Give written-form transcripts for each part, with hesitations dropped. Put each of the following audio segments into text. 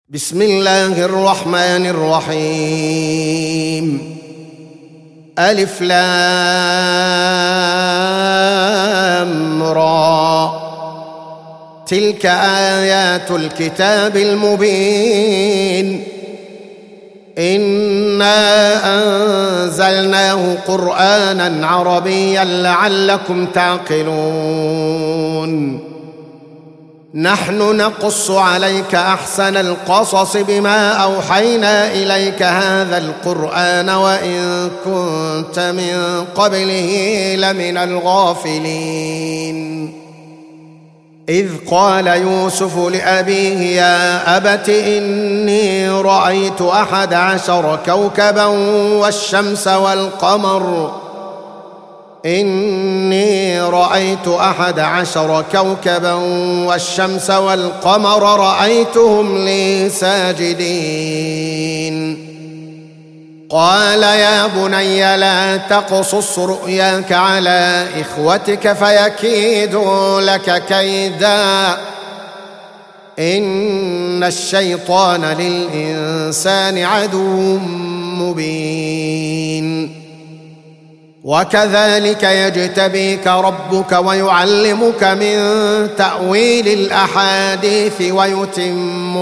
بسم الله الرحمن الرحيم. ألف لام را، تلك آيات الكتاب المبين. إنا أنزلناه قرآنا عربيا لعلكم تعقلون. نحن نقص عليك أحسن القصص بما أوحينا إليك هذا القرآن وإن كنت من قبله لمن الغافلين. إذ قال يوسف لأبيه يا أبت إني رأيت 11 كوكبا والشمس والقمر إني رأيت 11 كوكبا والشمس والقمر رأيتهم لي ساجدين. قال يا بني لا تقصص رؤياك على إخوتك فيكيدوا لك كيدا إن الشيطان للإنسان عدو مبين. وكذلك يجتبيك ربك ويعلمك من تأويل الأحاديث ويتم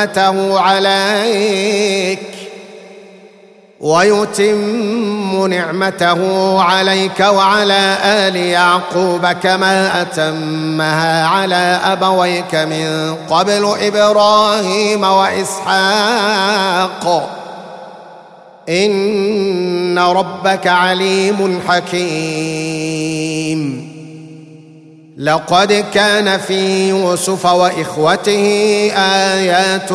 نعمته عليك وعلى آل يعقوب كما أتمها على أبويك من قبل إبراهيم وإسحاق إن ربك عليم حكيم. لقد كان في يوسف وإخوته آيات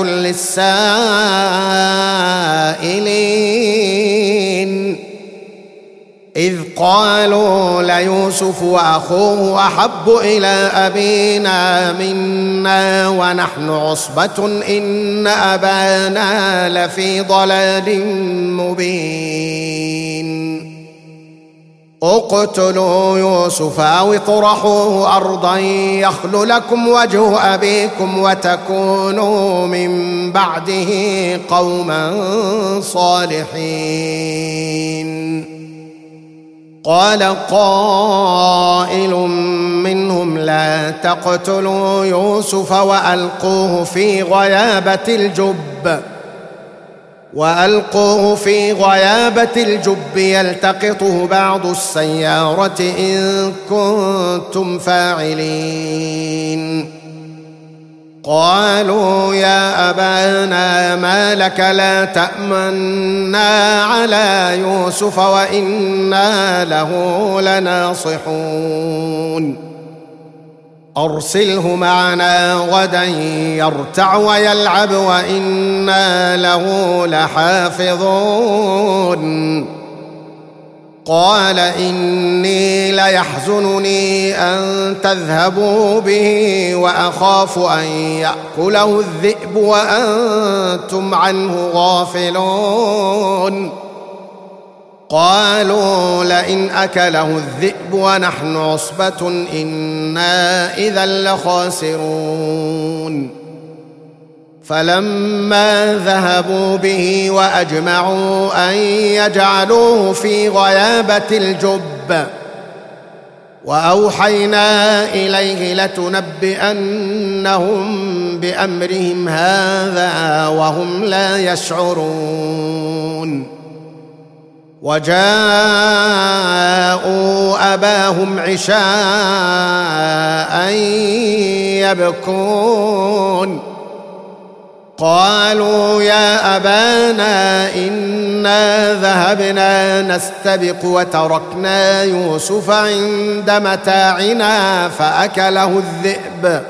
للسائلين إذ قالوا ليوسف وأخوه أحب إلى أبينا منا ونحن عصبة إن أبانا لفي ضلال مبين. اقتلوا يوسف أو اطرحوه أرضا يخل لكم وجه أبيكم وتكونوا من بعده قوما صالحين. قال قائل منهم لا تقتلوا يوسف وألقوه في غيابة الجب يلتقطه بعض السيارة إن كنتم فاعلين. قالوا يا أبانا ما لك لا تأمنا على يوسف وإنا له لناصحون. أرسله معنا غدا يرتع ويلعب وإنا له لحافظون. قال إني ليحزنني أن تذهبوا به وأخاف أن يأكله الذئب وأنتم عنه غافلون. قالوا لئن أكله الذئب ونحن عصبة إنا إذا لخاسرون. فلما ذهبوا به وأجمعوا أن يجعلوه في غيابة الجب وأوحينا إليه لتنبئنهم بأمرهم هذا وهم لا يشعرون. وجاءوا أباهم عشاء يبكون. قالوا يا أبانا إنا ذهبنا نستبق وتركنا يوسف عند متاعنا فأكله الذئب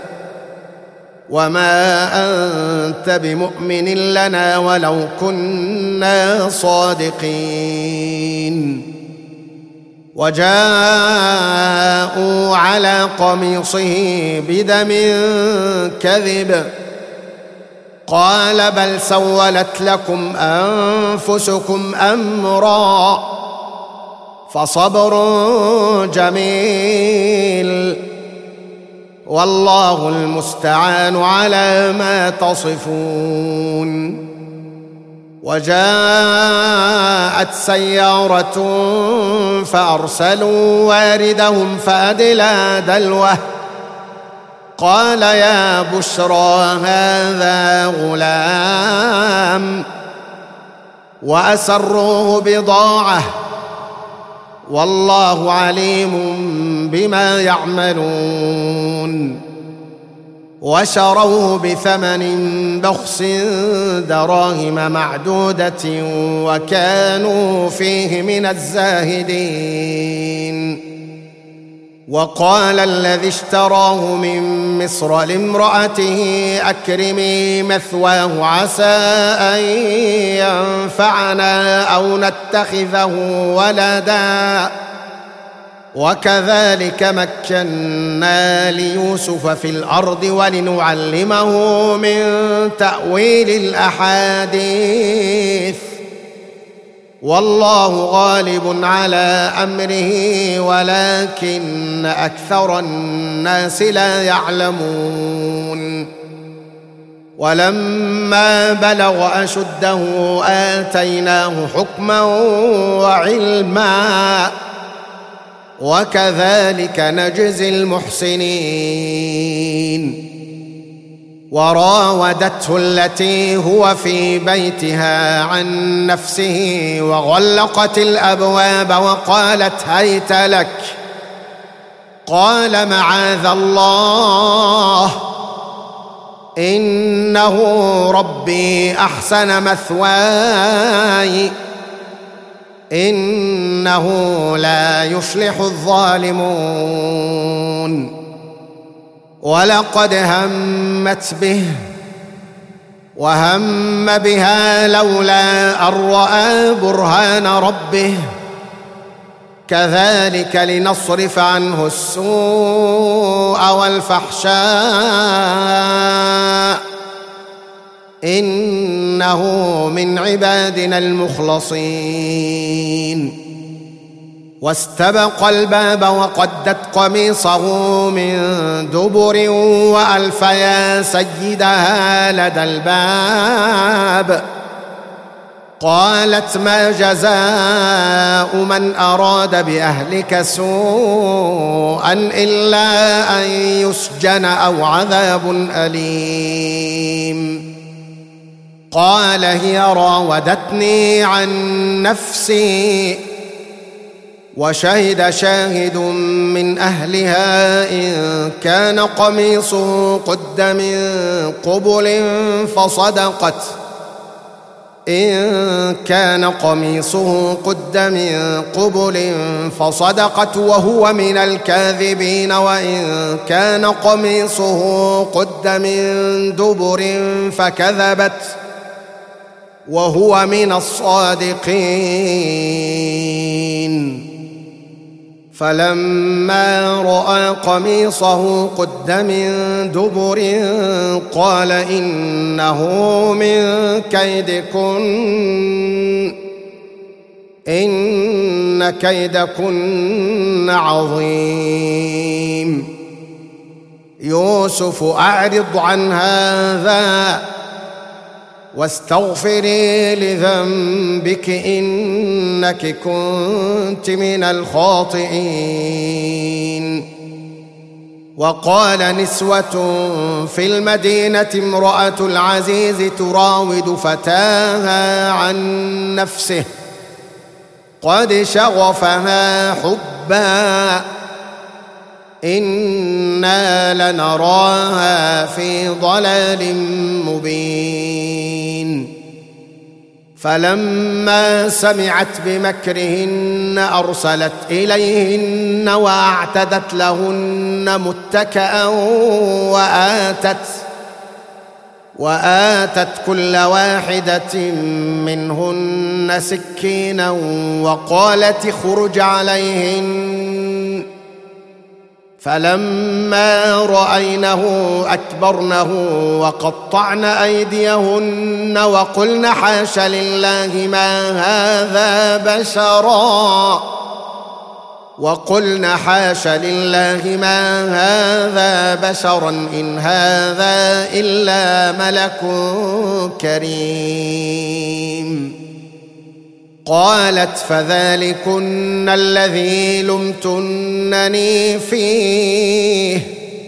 وما أنت بمؤمن لنا ولو كنا صادقين. وجاءوا على قميصه بدم كذب قال بل سولت لكم أنفسكم أمرا فصبر جميل والله المستعان على ما تصفون. وجاءت سيارة فأرسلوا واردهم فأدلى دلوه قال يا بشرى هذا غلام وأسروه بضاعة والله عليم بما يعملون. وشروه بثمن بخس دراهم معدودة وكانوا فيه من الزاهدين. وقال الذي اشتراه من مصر لامرأته أكرمي مثواه عسى أن ينفعنا أو نتخذه ولدا وكذلك مكنا ليوسف في الأرض ولنعلمه من تأويل الأحاديث والله غالب على أمره ولكن أكثر الناس لا يعلمون. ولما بلغ أشده آتيناه حكما وعلما وكذلك نجزي المحسنين. وراودته التي هو في بيتها عن نفسه وغلقت الأبواب وقالت هيت لك قال معاذ الله إنه ربي أحسن مثواي إنه لا يفلح الظالمون. ولقد همت به وهم بها لولا أن رأى برهان ربه كذلك لنصرف عنه السوء والفحشاء إنه من عبادنا المخلصين. واستبق الباب وقدت قميصه من دبر وألف يا سيدها لدى الباب قالت ما جزاء من أراد بأهلك سوءا إلا أن يسجن أو عذاب أليم. قال هي راودتني عن نفسي وشهد شاهد من أهلها إن كان قميصه قد من قبل فصدقت وهو من الكاذبين وإن كان قميصه قد من دبر فكذبت وهو من الصادقين. فلما رأى قميصه قد من دبر قال إنه من كيدكن إن كيدكن عظيم. يوسف أعرض عن هذا واستغفري لذنبك إنك كنت من الخاطئين. وقال نسوة في المدينة امرأة العزيز تراود فتاها عن نفسه قد شغفها حبا إنا لنراها في ضلال مبين. فلما سمعت بمكرهن أرسلت إليهن وأعتدت لهن متكأ وآتت كل واحدة منهن سكينا وقالت اخرج عليهن. فلما رأينه أكبرنه وقطعن أيديهن وقلن حاش لله ما هذا بشرا وقلنا حاش لله ما هذا بشرا إن هذا إلا ملك كريم. قالت فذلكن الذي لمتنني فيه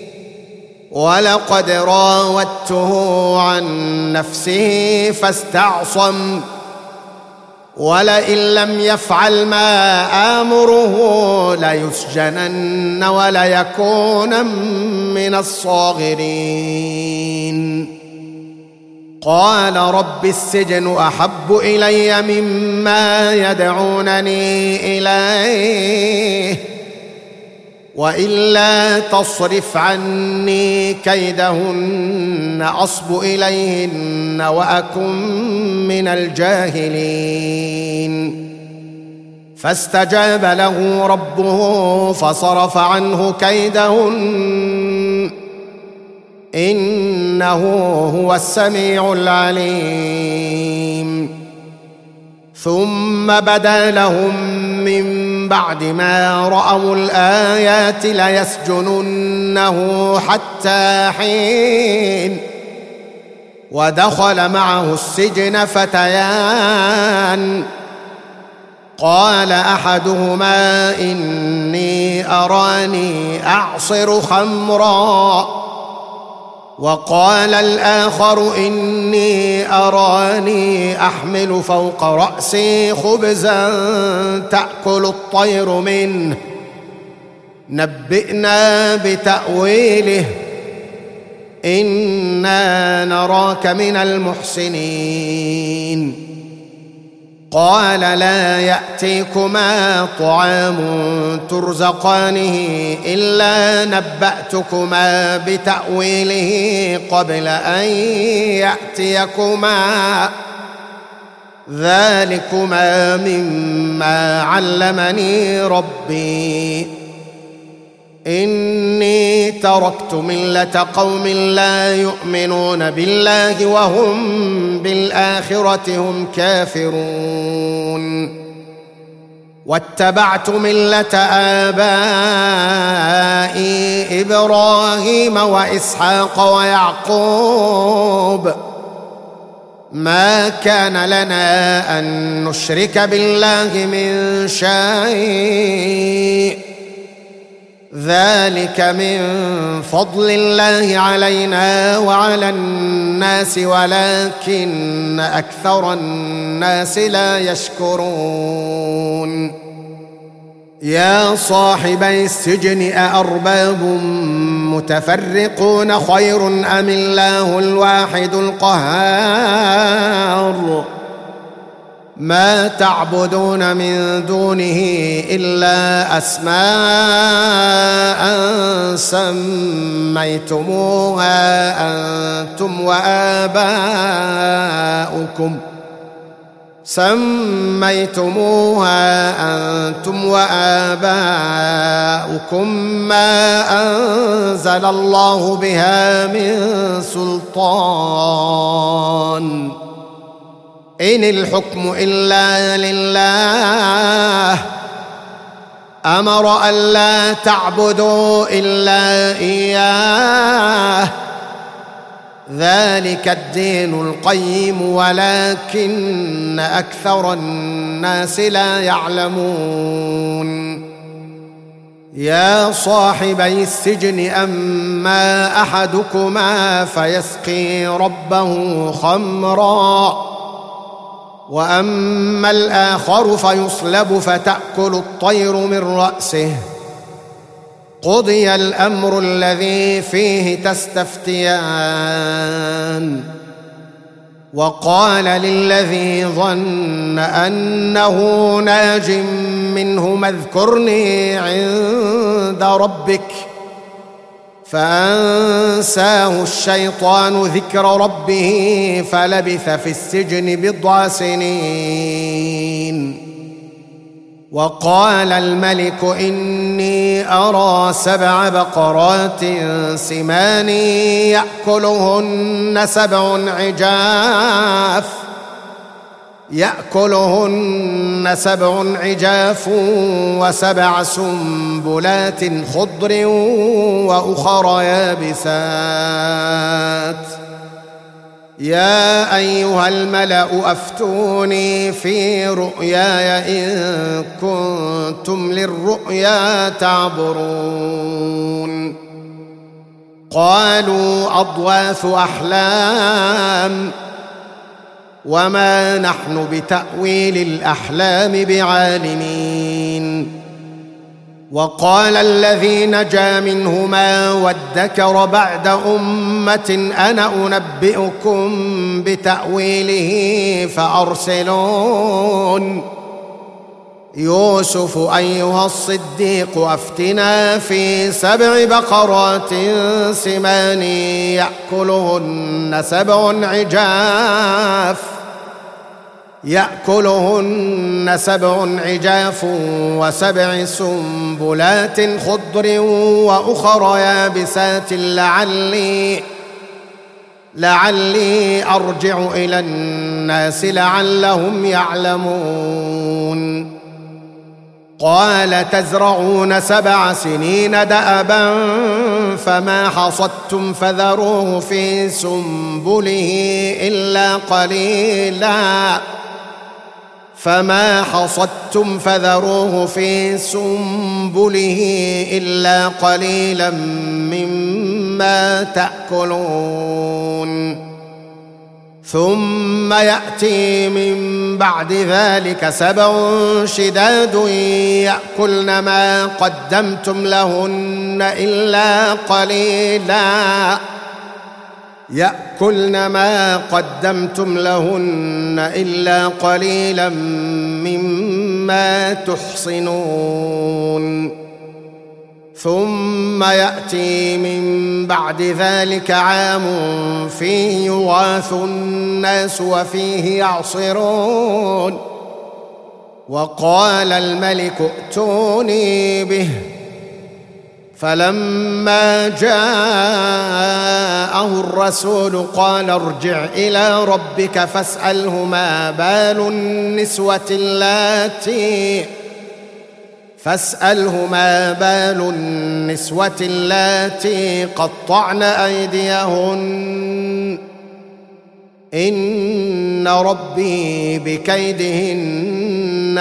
ولقد راودته عن نفسه فاستعصم ولئن لم يفعل ما آمره ليسجنن وليكون من الصاغرين. قال رب السجن أحب إلي مما يدعونني إليه وإلا تصرف عني كيدهن أصب إليهن وأكن من الجاهلين. فاستجاب له ربه فصرف عنه كيدهن إنه هو السميع العليم. ثم بدا لهم من بعد ما رأوا الآيات ليسجننه حتى حين. ودخل معه السجن فتيان قال أحدهما إني أراني أعصر خمرا وقال الآخر إني أراني أحمل فوق رأسي خبزا تأكل الطير منه نبئنا بتأويله إنا نراك من المحسنين. قال لا يأتيكما طعام ترزقانه إلا نبأتكما بتأويله قبل أن يأتيكما ذلكما مما علمني ربي إني تركت ملة قوم لا يؤمنون بالله وهم بالآخرة هم كافرون واتبعت ملة آبائي إبراهيم وإسحاق ويعقوب ما كان لنا أن نشرك بالله من شيء ذلك من فضل الله علينا وعلى الناس ولكن أكثر الناس لا يشكرون. يا صاحبي السجن أأرباب متفرقون خير أم الله الواحد القهار ما تعبدون من دونه إلا أسماء سميتموها أنتم وآباؤكم ما أنزل الله بها من سلطان إن الحكم إلا لله أمر ألا تعبدوا إلا إياه ذلك الدين القيم ولكن أكثر الناس لا يعلمون. يا صاحبي السجن أما أحدكما فيسقي ربه خمرا وأما الآخر فيصلب فتأكل الطير من رأسه قضي الأمر الذي فيه تستفتيان. وقال للذي ظن أنه ناج منهما اذكرني عند ربك فأنساه الشيطان ذكر ربه فلبث في السجن 10 سنين. وقال الملك إني أرى 7 بقرات سمان يأكلهن 7 عجاف يأكلهن 7 عجاف و7 سنبلات خضر وأخر يابسات. يا أيها الملأ أفتوني في رؤياي إن كنتم للرؤيا تعبرون. قالوا أضواث أحلام وما نحن بتأويل الأحلام بعالمين. وقال الذي نجا منهما وادكر بعد أمة أنا أنبئكم بتأويله فأرسلون. يوسف أيها الصديق أفتنا في 7 بقرات سمان يأكلهن 7 عجاف و7 سنبلات خضر وأخر يابسات لعلي أرجع إلى الناس لعلهم يعلمون. قال تزرعون 7 سنين دأبا فما حصدتم فذروه في سنبله إلا قليلا مما تأكلون. ثم يأتي من بعد ذلك 7 شداد يأكلن ما قدمتم لهن إلا قليلا مما تحصنون. ثم يأتي من بعد ذلك عام فيه يغاث الناس وفيه يعصرون. وقال الملك ائتوني به. فلما جاءه الرسول قال ارجع إلى ربك فاسأله ما بال النسوة اللاتي قطعن أيديهن إن ربي بكيدهن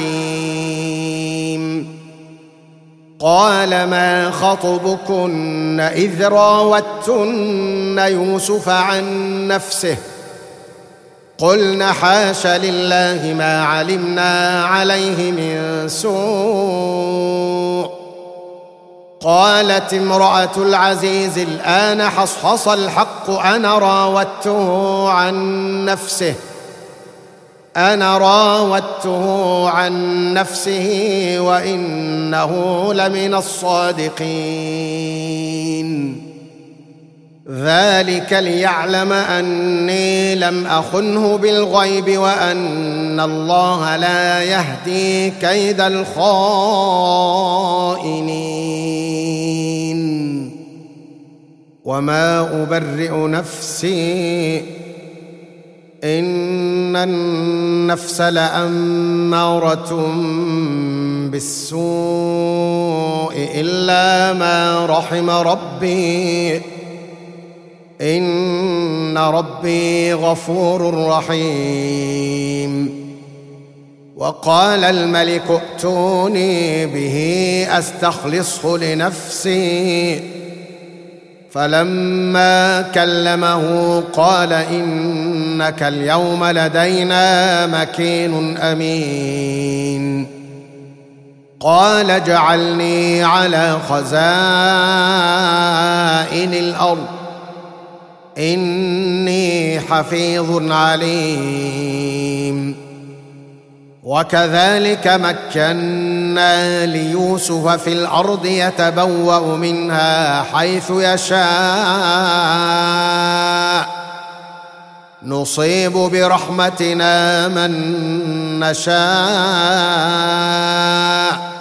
عليم. قال ما خطبكن إذ راوتن يوسف عن نفسه قلن حاش لله ما علمنا عليه من سوء. قالت امرأة العزيز الآن حصحص الحق أنا راودته عن نفسه وإنه لمن الصادقين. ذلك ليعلم أني لم أخنه بالغيب وأن الله لا يهدي كيد الخائنين. وما أبرئ نفسي إن النفس لأمارة بالسوء إلا ما رحم ربي إن ربي غفور رحيم. وقال الملك ائتوني به أستخلصه لنفسي. فلما كلمه قال إنك اليوم لدينا مكين أمين. قال اجعلني على خزائن الأرض إني حفيظ عليم. وكذلك مكنا ليوسف في الأرض يتبوأ منها حيث يشاء نصيب برحمتنا من نشاء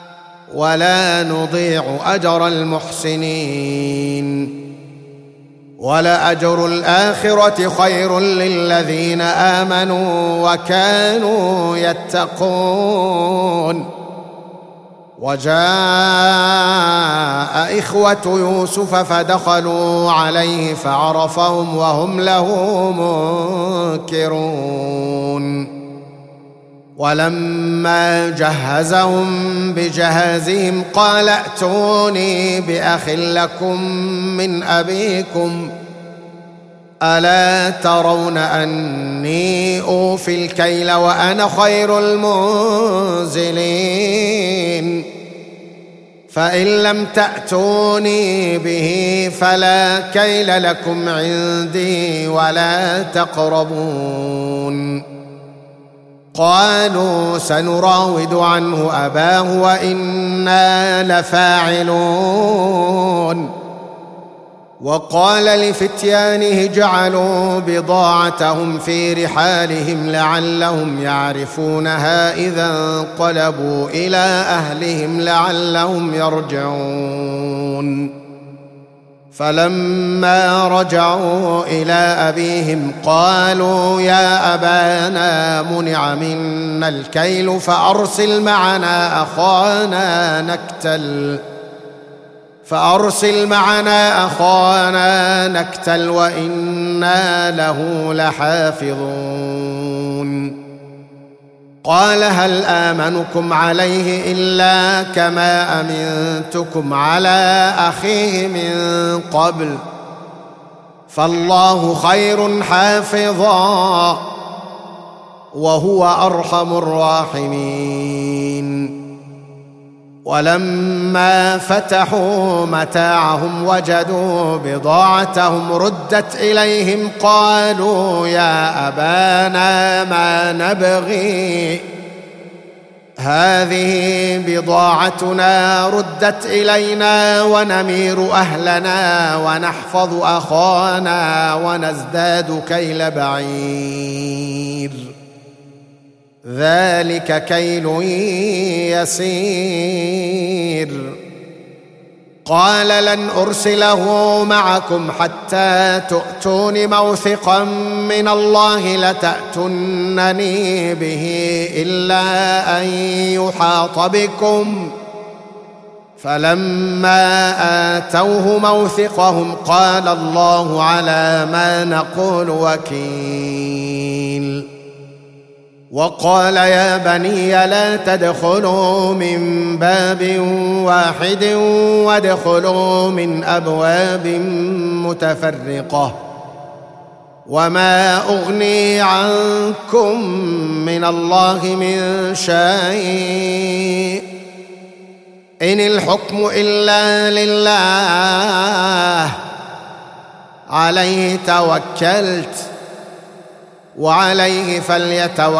ولا نضيع أجر المحسنين. ولأجر الآخرة خير للذين آمنوا وكانوا يتقون. وجاء إخوة يوسف فدخلوا عليه فعرفهم وهم له منكرون. ولما جهزهم بجهازهم قال ائتوني بأخ لكم من أبيكم ألا ترون أني أوفي الكيل وأنا خير المنزلين فإن لم تأتوني به فلا كيل لكم عندي ولا تقربون. قالوا سنراود عنه أباه وإنا لفاعلون. وقال لفتيانه اجعلوا بضاعتهم في رحالهم لعلهم يعرفونها إذا انقلبوا إلى أهلهم لعلهم يرجعون. فلما رجعوا إلى أبيهم قالوا يا أبانا منع منا الكيل فأرسل معنا أخانا نكتل وإنا له لحافظون. قال هل آمنكم عليه إلا كما أمنتكم على أخيه من قبل فالله خير حافظا وهو أرحم الراحمين. ولما فتحوا متاعهم وجدوا بضاعتهم ردت إليهم قالوا يا أبانا ما نبغي هذه بضاعتنا ردت إلينا ونمير أهلنا ونحفظ أخانا ونزداد كيل بعير ذلك كيل يسير. قال لن أرسله معكم حتى تؤتون موثقا من الله لتأتونني به إلا أن يحاط بكم. فلما آتوه موثقهم قال الله على ما نقول وكيل. وقال يا بني لا تدخلوا من باب واحد وادخلوا من أبواب متفرقة وما أغني عنكم من الله من شيء إن الحكم إلا لله عليه توكلت وعليه فليتوكل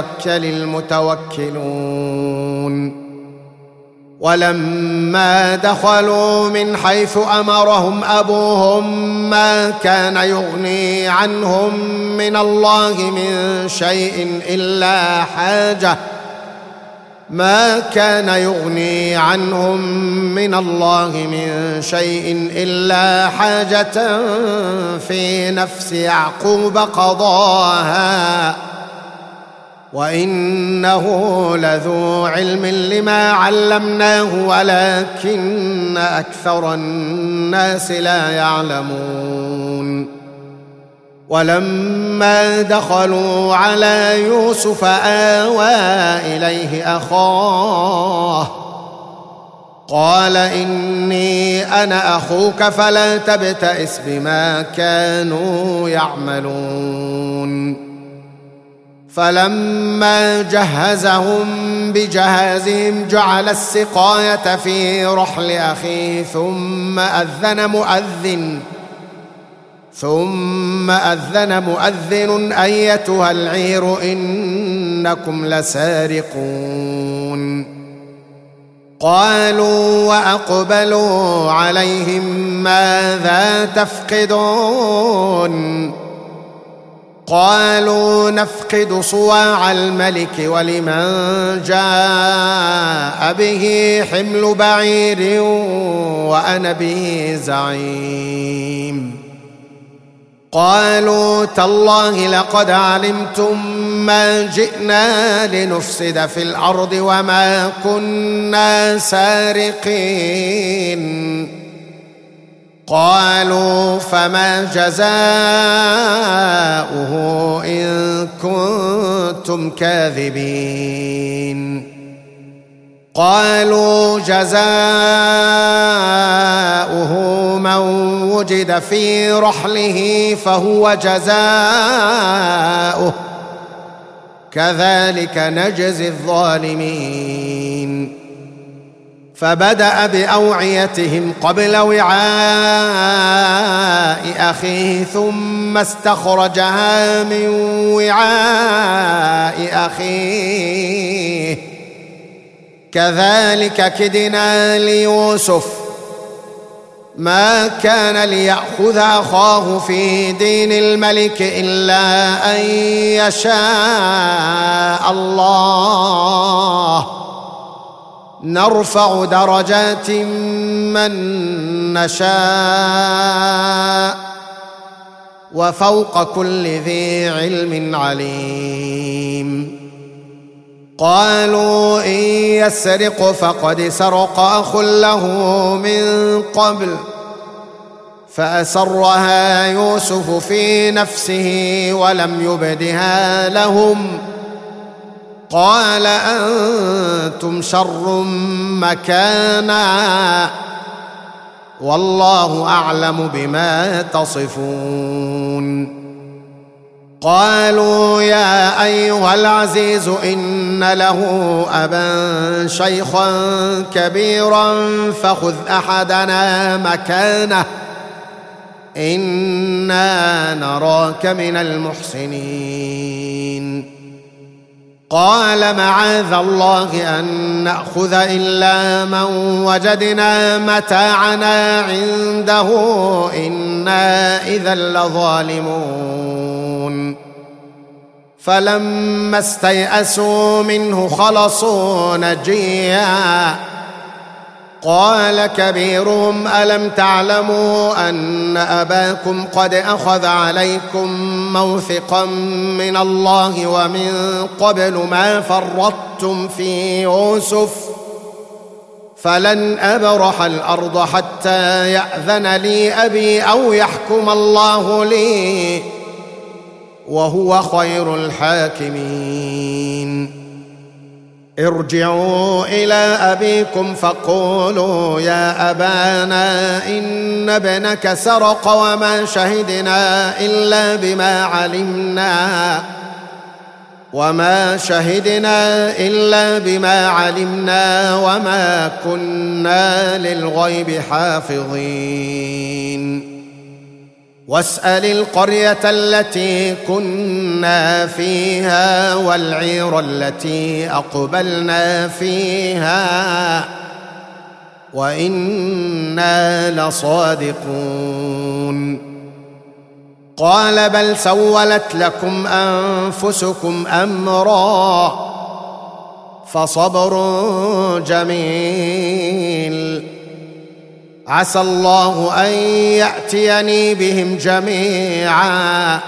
المتوكلون. ولما دخلوا من حيث أمرهم أبوهم ما كان يغني عنهم من الله من شيء إلا حاجة في نفس يعقوب قضاها وإنه لذو علم لما علمناه ولكن أكثر الناس لا يعلمون. ولما دخلوا على يوسف آوى إليه أخاه قال إني أنا أخوك فلا تبتئس بما كانوا يعملون. فلما جهزهم بجهازهم جعل السقاية في رحل أخيه ثم أذن مؤذن أيتها العير إنكم لسارقون. قالوا وأقبلوا عليهم ماذا تفقدون؟ قالوا نفقد صواع الملك ولمن جاء به حمل بعير وأنا به زعيم. قالوا تالله لقد علمتم ما جئنا لنفسد في الأرض وما كنا سارقين. قالوا فما جزاؤه إن كنتم كاذبين. قالوا جزاؤه من وجد في رحله فهو جزاؤه كذلك نجزي الظالمين. فبدأ بأوعيتهم قبل وعاء أخيه ثم استخرجها من وعاء أخيه كذلك كدنا ليوسف ما كان ليأخذ أخاه في دين الملك إلا أن يشاء الله نرفع درجات من نشاء وفوق كل ذي علم عليم. قالوا إن يسرق فقد سرق أخ له من قبل فأسرها يوسف في نفسه ولم يبدها لهم قال أنتم شر مكانا والله أعلم بما تصفون. قالوا يا أيها العزيز إن له أبا شيخا كبيرا فخذ أحدنا مكانه إنا نراك من المحسنين. قال معاذ الله أن نأخذ إلا من وجدنا متاعنا عنده إنا إذا لظالمون. فلما استيئسوا منه خلصوا نجيا قال كبيرهم ألم تعلموا أن أباكم قد أخذ عليكم موثقا من الله ومن قبل ما فرطتم في يوسف فلن أبرح الأرض حتى يأذن لي أبي أو يحكم الله لي وهو خير الحاكمين. ارجعوا إلى أبيكم فقولوا يا أبانا إن ابنك سرق وما شهدنا إلا بما علمنا وما كنا للغيب حافظين. واسأل القرية التي كنا فيها والعير التي أقبلنا فيها وإنا لصادقون. قال بل سولت لكم أنفسكم أمرا فصبر جميل عسى الله أن يأتيني بهم جميعا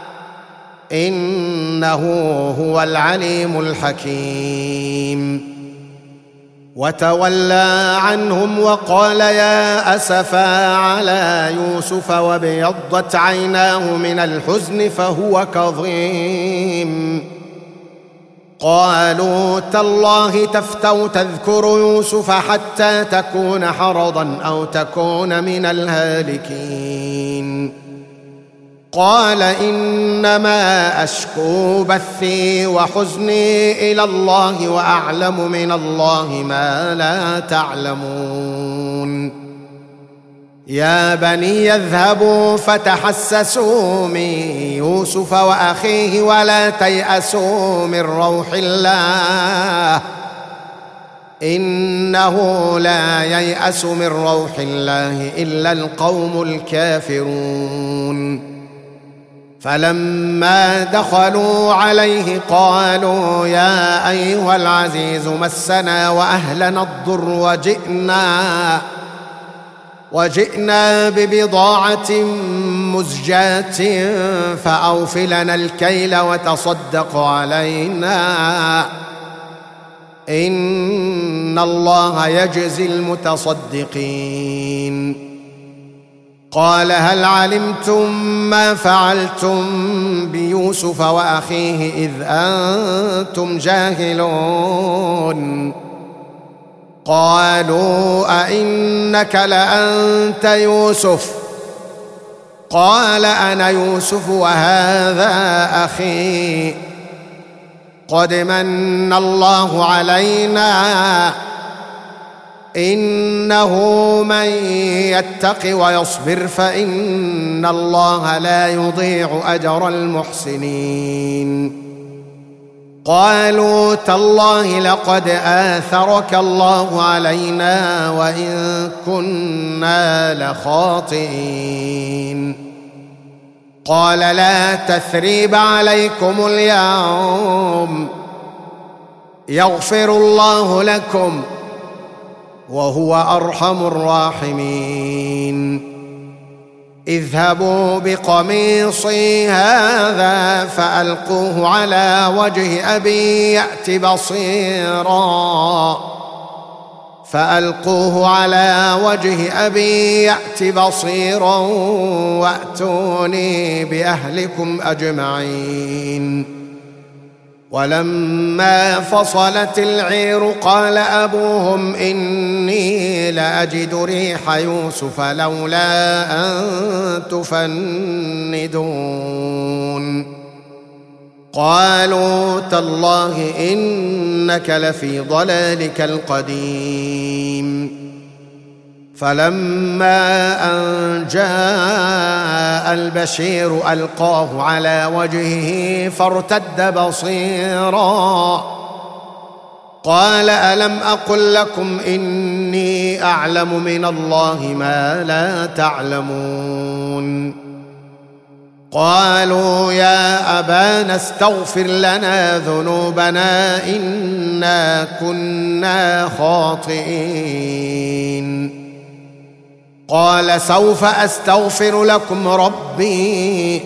إنه هو العليم الحكيم. وتولى عنهم وقال يا أسفا على يوسف وابيضت عيناه من الحزن فهو كظيم. قالوا تالله تفتأ تذكر يوسف حتى تكون حرضا أو تكون من الهالكين. قال إنما أشكو بثي وحزني إلى الله وأعلم من الله ما لا تعلمون. يا بني اذهبوا فتحسسوا من يوسف وأخيه ولا تيأسوا من روح الله إنه لا ييأس من روح الله إلا القوم الكافرون. فلما دخلوا عليه قالوا يا أيها العزيز مسنا وأهلنا الضر وجئنا ببضاعة مزجاة فأوف لنا الكيل وتصدق علينا إن الله يجزي المتصدقين. قال هل علمتم ما فعلتم بيوسف وأخيه إذ أنتم جاهلون؟ قالوا أئنك لأنت يوسف؟ قال أنا يوسف وهذا أخي قد من الله علينا إنه من يتق ويصبر فإن الله لا يضيع أجر المحسنين. قالوا تالله لقد آثرك الله علينا وإن كنا لخاطئين. قال لا تثريب عليكم اليوم يغفر الله لكم وهو أرحم الراحمين. اذهبوا بقميصي هذا فألقوه على وجه أبي يأت بصيرا وأتوني بأهلكم أجمعين. ولما فصلت العير قال أبوهم إني لأجد ريح يوسف لولا أن تفندون. قالوا تالله إنك لفي ضلالك القديم. فلما أن جاء البشير ألقاه على وجهه فارتد بصيرا قال ألم أقل لكم إني أعلم من الله ما لا تعلمون. قالوا يا أبانا استغفر لنا ذنوبنا إنا كنا خاطئين. قال سوف أستغفر لكم ربي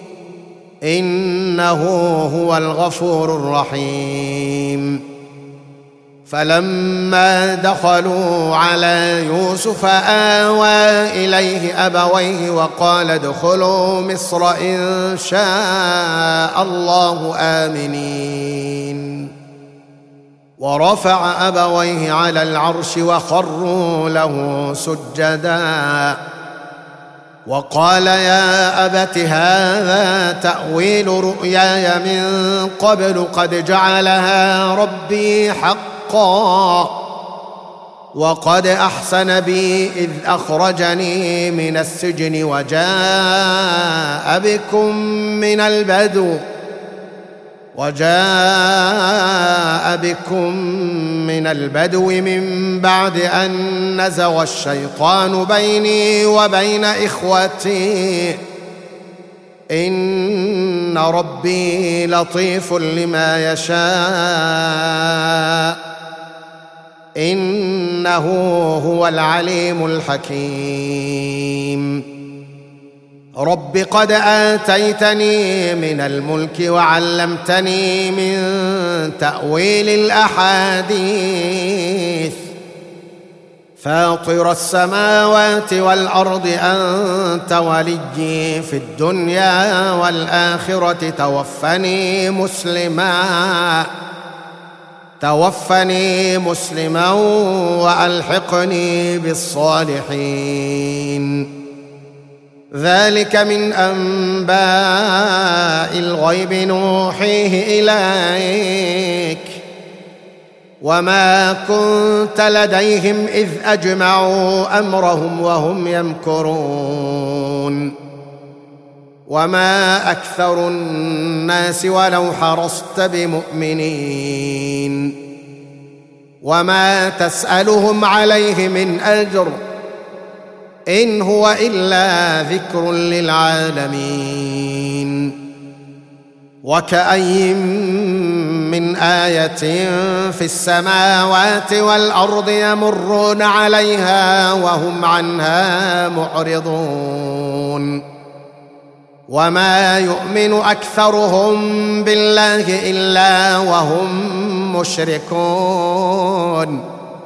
إنه هو الغفور الرحيم. فلما دخلوا على يوسف آوى إليه أبويه وقال ادخلوا مصر إن شاء الله آمنين. ورفع أبويه على العرش وخروا له سجدا وقال يا أبت هذا تأويل رؤياي من قبل قد جعلها ربي حقا وقد أحسن بي إذ أخرجني من السجن وجاء بكم من البدو من بعد أن نزغ الشيطان بيني وبين إخوتي إن ربي لطيف لما يشاء إنه هو العليم الحكيم. رب قد آتيتني من الملك وعلمتني من تأويل الأحاديث فاطر السماوات والأرض أنت وليي في الدنيا والآخرة توفني مسلما وألحقني بالصالحين. ذلك من أنباء الغيب نوحيه إليك وما كنت لديهم إذ أجمعوا أمرهم وهم يمكرون. وما أكثر الناس ولو حرصت بمؤمنين وما تسألهم عليه من أجر إن هو إلا ذكر للعالمين. وكأي من آية في السماوات والأرض يمرون عليها وهم عنها معرضون وما يؤمن أكثرهم بالله إلا وهم مشركون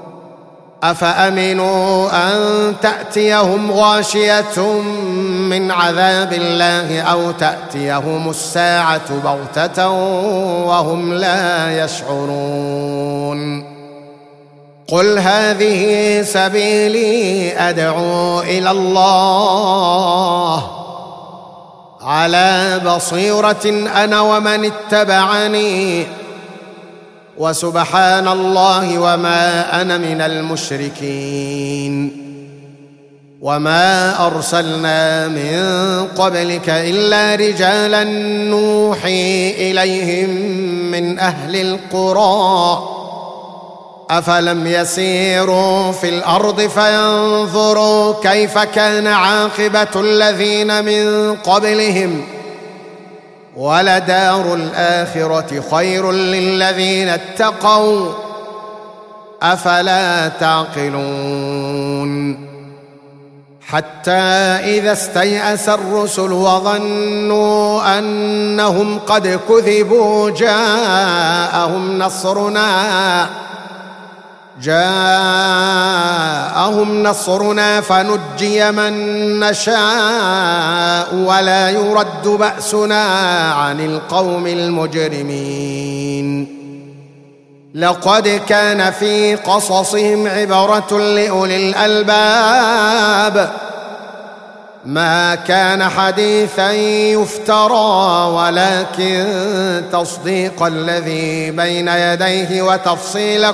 أفأمنوا أن تأتيهم غاشية من عذاب الله أو تأتيهم الساعة بغتة وهم لا يشعرون قل هذه سبيلي أدعو إلى الله على بصيرة أنا ومن اتبعني وسبحان الله وما أنا من المشركين وما أرسلنا من قبلك إلا رجالا نوحي إليهم من أهل القرى أفلم يسيروا في الأرض فينظروا كيف كان عاقبة الذين من قبلهم ولدار الآخرة خير للذين اتقوا أفلا تعقلون حتى إذا استيأس الرسل وظنوا أنهم قد كذبوا جاءهم نصرنا فنجي من نشاء ولا يرد بأسنا عن القوم المجرمين لقد كان في قصصهم عبرة لأولي الألباب ما كان حديثا يفترى ولكن تصديق الذي بين يديه وتفصيل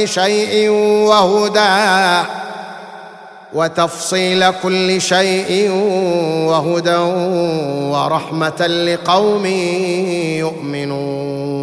كل شيء وهدى ورحمة لقوم يؤمنون